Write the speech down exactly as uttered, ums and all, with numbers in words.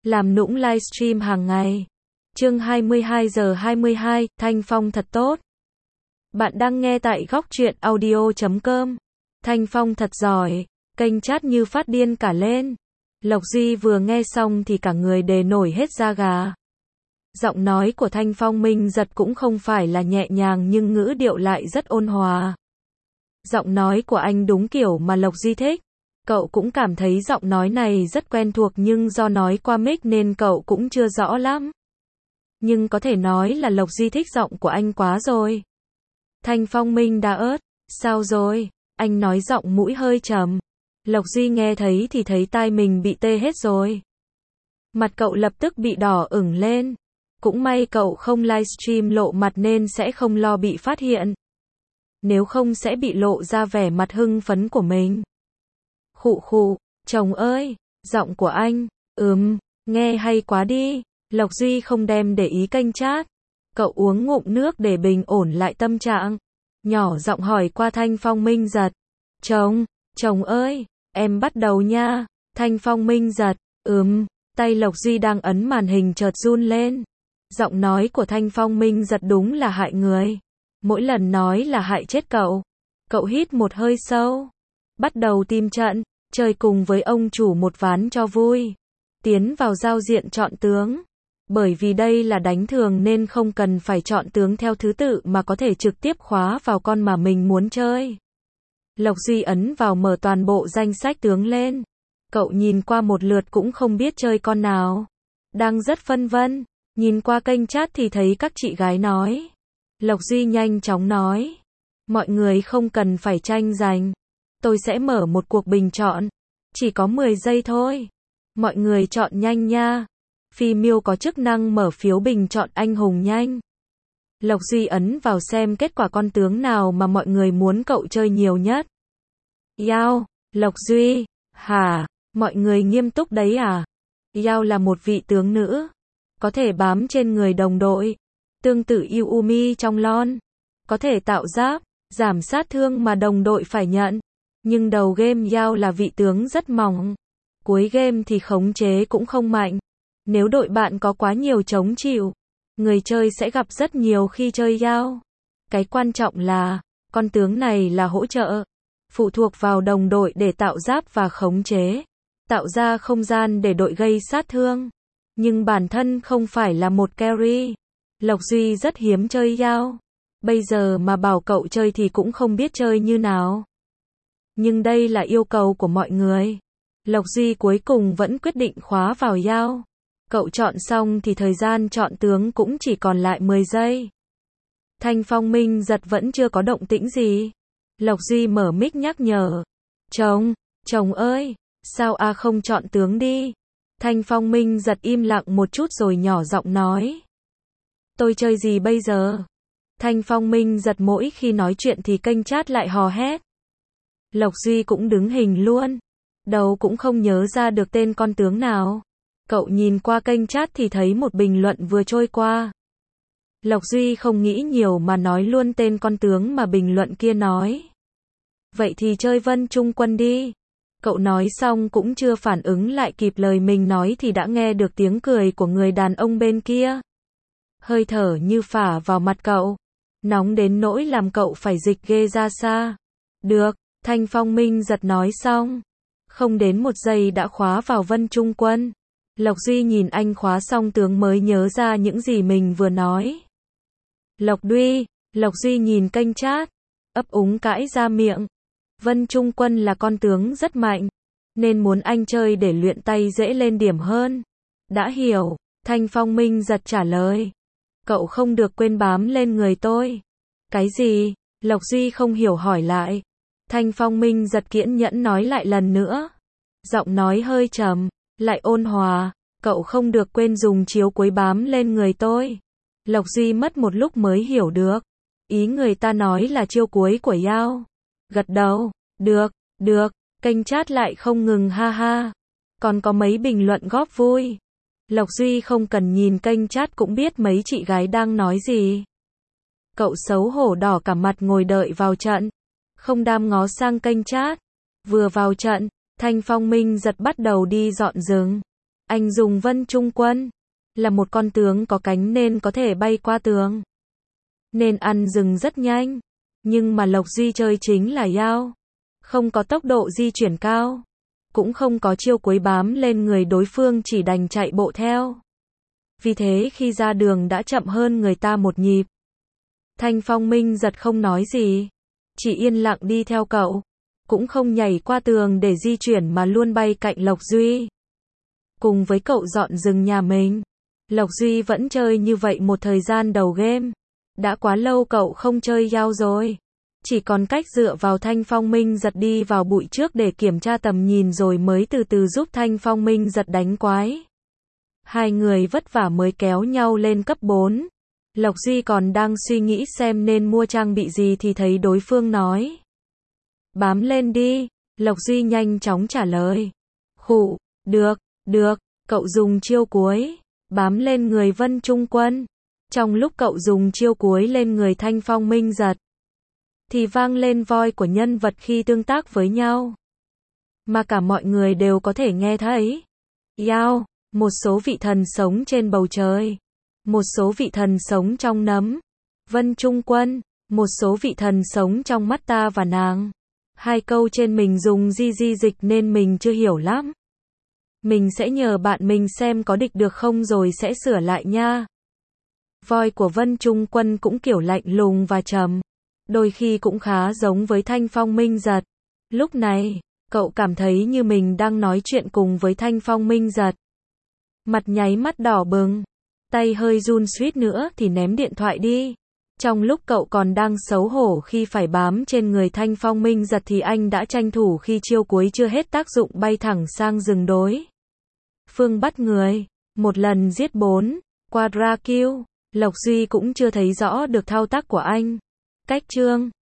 làm nũng livestream hàng ngày. Chương hai mươi hai giờ hai mươi hai, Thanh Phong thật tốt. Bạn đang nghe tại góc truyện audio chấm com. Thanh Phong thật giỏi, kênh chat như phát điên cả lên. Lộc Duy vừa nghe xong thì cả người đề nổi hết da gà. Giọng nói của Thanh Phong Minh Giật cũng không phải là nhẹ nhàng nhưng ngữ điệu lại rất ôn hòa. Giọng nói của anh đúng kiểu mà Lộc Duy thích. Cậu cũng cảm thấy giọng nói này rất quen thuộc nhưng do nói qua mic nên cậu cũng chưa rõ lắm. Nhưng có thể nói là Lộc Duy thích giọng của anh quá rồi. Thanh Phong Minh đã ớt, sao rồi? Anh nói giọng mũi hơi trầm. Lộc Duy nghe thấy thì thấy tai mình bị tê hết rồi. Mặt cậu lập tức bị đỏ ửng lên. Cũng may cậu không livestream lộ mặt nên sẽ không lo bị phát hiện. Nếu không sẽ bị lộ ra vẻ mặt hưng phấn của mình. Khụ khụ, chồng ơi, giọng của anh, ừm, nghe hay quá đi. Lộc Duy không đem để ý kênh chat. Cậu uống ngụm nước để bình ổn lại tâm trạng. Nhỏ giọng hỏi qua Thanh Phong Minh Giật. Chồng, chồng ơi, em bắt đầu nha. Thanh Phong Minh Giật, ừm, tay Lộc Duy đang ấn màn hình chợt run lên. Giọng nói của Thanh Phong Minh Giật đúng là hại người. Mỗi lần nói là hại chết cậu. Cậu hít một hơi sâu. Bắt đầu tìm trận, chơi cùng với ông chủ một ván cho vui. Tiến vào giao diện chọn tướng. Bởi vì đây là đánh thường nên không cần phải chọn tướng theo thứ tự mà có thể trực tiếp khóa vào con mà mình muốn chơi. Lộc Duy ấn vào mở toàn bộ danh sách tướng lên. Cậu nhìn qua một lượt cũng không biết chơi con nào. Đang rất phân vân. Nhìn qua kênh chat thì thấy các chị gái nói. Lộc Duy nhanh chóng nói. Mọi người không cần phải tranh giành. Tôi sẽ mở một cuộc bình chọn. Chỉ có mười giây thôi. Mọi người chọn nhanh nha. Phi Miêu có chức năng mở phiếu bình chọn anh hùng nhanh. Lộc Duy ấn vào xem kết quả con tướng nào mà mọi người muốn cậu chơi nhiều nhất. Yao, Lộc Duy, hả, mọi người nghiêm túc đấy à? Yao là một vị tướng nữ. Có thể bám trên người đồng đội. Tương tự Yumi trong lon. Có thể tạo giáp, giảm sát thương mà đồng đội phải nhận. Nhưng đầu game Yao là vị tướng rất mỏng. Cuối game thì khống chế cũng không mạnh. Nếu đội bạn có quá nhiều chống chịu, người chơi sẽ gặp rất nhiều khi chơi Yao. Cái quan trọng là, con tướng này là hỗ trợ. Phụ thuộc vào đồng đội để tạo giáp và khống chế. Tạo ra không gian để đội gây sát thương. Nhưng bản thân không phải là một carry. Lộc Duy rất hiếm chơi Yao. Bây giờ mà bảo cậu chơi thì cũng không biết chơi như nào. Nhưng đây là yêu cầu của mọi người. Lộc Duy cuối cùng vẫn quyết định khóa vào Yao. Cậu chọn xong thì thời gian chọn tướng cũng chỉ còn lại mười giây. Thanh Phong Minh Giật vẫn chưa có động tĩnh gì. Lộc Duy mở mic nhắc nhở. Chồng, chồng ơi, sao a không chọn tướng đi? Thanh Phong Minh Giật im lặng một chút rồi nhỏ giọng nói. Tôi chơi gì bây giờ? Thanh Phong Minh Giật mỗi khi nói chuyện thì kênh chat lại hò hét. Lộc Duy cũng đứng hình luôn. Đầu cũng không nhớ ra được tên con tướng nào. Cậu nhìn qua kênh chat thì thấy một bình luận vừa trôi qua. Lộc Duy không nghĩ nhiều mà nói luôn tên con tướng mà bình luận kia nói. Vậy thì chơi Vân Trung Quân đi. Cậu nói xong cũng chưa phản ứng lại kịp lời mình nói thì đã nghe được tiếng cười của người đàn ông bên kia. Hơi thở như phả vào mặt cậu. Nóng đến nỗi làm cậu phải dịch ghê ra xa. Được, Thanh Phong Minh Giật nói xong. Không đến một giây đã khóa vào Vân Trung Quân. Lộc Duy nhìn anh khóa xong tướng mới nhớ ra những gì mình vừa nói. Lộc Duy, Lộc Duy nhìn kênh chat. Ấp úng cãi ra miệng. Vân Trung Quân là con tướng rất mạnh. Nên muốn anh chơi để luyện tay dễ lên điểm hơn. Đã hiểu, Thanh Phong Minh Giật trả lời. Cậu không được quên bám lên người tôi. Cái gì? Lộc Duy không hiểu hỏi lại. Thanh Phong Minh Giật kiên nhẫn nói lại lần nữa. Giọng nói hơi trầm, lại ôn hòa. Cậu không được quên dùng chiếu cuối bám lên người tôi. Lộc Duy mất một lúc mới hiểu được. Ý người ta nói là chiêu cuối của Yao. Gật đầu, được, được, kênh chat lại không ngừng ha ha. Còn có mấy bình luận góp vui. Lộc Duy không cần nhìn kênh chat cũng biết mấy chị gái đang nói gì. Cậu xấu hổ đỏ cả mặt ngồi đợi vào trận. Không đam ngó sang kênh chat. Vừa vào trận, Thanh Phong Minh Giật bắt đầu đi dọn rừng. Anh dùng Vân Trung Quân, là một con tướng có cánh nên có thể bay qua tường, nên ăn rừng rất nhanh. Nhưng mà Lộc Duy chơi chính là Yao, không có tốc độ di chuyển cao, cũng không có chiêu cuối bám lên người đối phương, chỉ đành chạy bộ theo. Vì thế khi ra đường đã chậm hơn người ta một nhịp. Thanh Phong Minh Giật không nói gì, chỉ yên lặng đi theo cậu, cũng không nhảy qua tường để di chuyển mà luôn bay cạnh Lộc Duy. Cùng với cậu dọn rừng nhà mình, Lộc Duy vẫn chơi như vậy một thời gian đầu game. Đã quá lâu cậu không chơi Yao rồi. Chỉ còn cách dựa vào Thanh Phong Minh Giật đi vào bụi trước để kiểm tra tầm nhìn rồi mới từ từ giúp Thanh Phong Minh Giật đánh quái. Hai người vất vả mới kéo nhau lên cấp bốn. Lộc Duy còn đang suy nghĩ xem nên mua trang bị gì thì thấy đối phương nói: bám lên đi. Lộc Duy nhanh chóng trả lời: khụ, được, được. Cậu dùng chiêu cuối, bám lên người Vân Trung Quân. Trong lúc cậu dùng chiêu cuối lên người Thanh Phong Minh Giật, thì vang lên voi của nhân vật khi tương tác với nhau, mà cả mọi người đều có thể nghe thấy. Yao, một số vị thần sống trên bầu trời, một số vị thần sống trong nấm. Vân Trung Quân, một số vị thần sống trong mắt ta và nàng. Hai câu trên mình dùng di di dịch nên mình chưa hiểu lắm. Mình sẽ nhờ bạn mình xem có địch được không rồi sẽ sửa lại nha. Voi của Vân Trung Quân cũng kiểu lạnh lùng và trầm, đôi khi cũng khá giống với Thanh Phong Minh Giật. Lúc này, cậu cảm thấy như mình đang nói chuyện cùng với Thanh Phong Minh Giật. Mặt nháy mắt đỏ bừng, tay hơi run suýt nữa thì ném điện thoại đi. Trong lúc cậu còn đang xấu hổ khi phải bám trên người Thanh Phong Minh Giật thì anh đã tranh thủ khi chiêu cuối chưa hết tác dụng bay thẳng sang rừng đối phương bắt người. Một lần giết bốn, quadra kill. Lộc Duy cũng chưa thấy rõ được thao tác của anh. Cách chương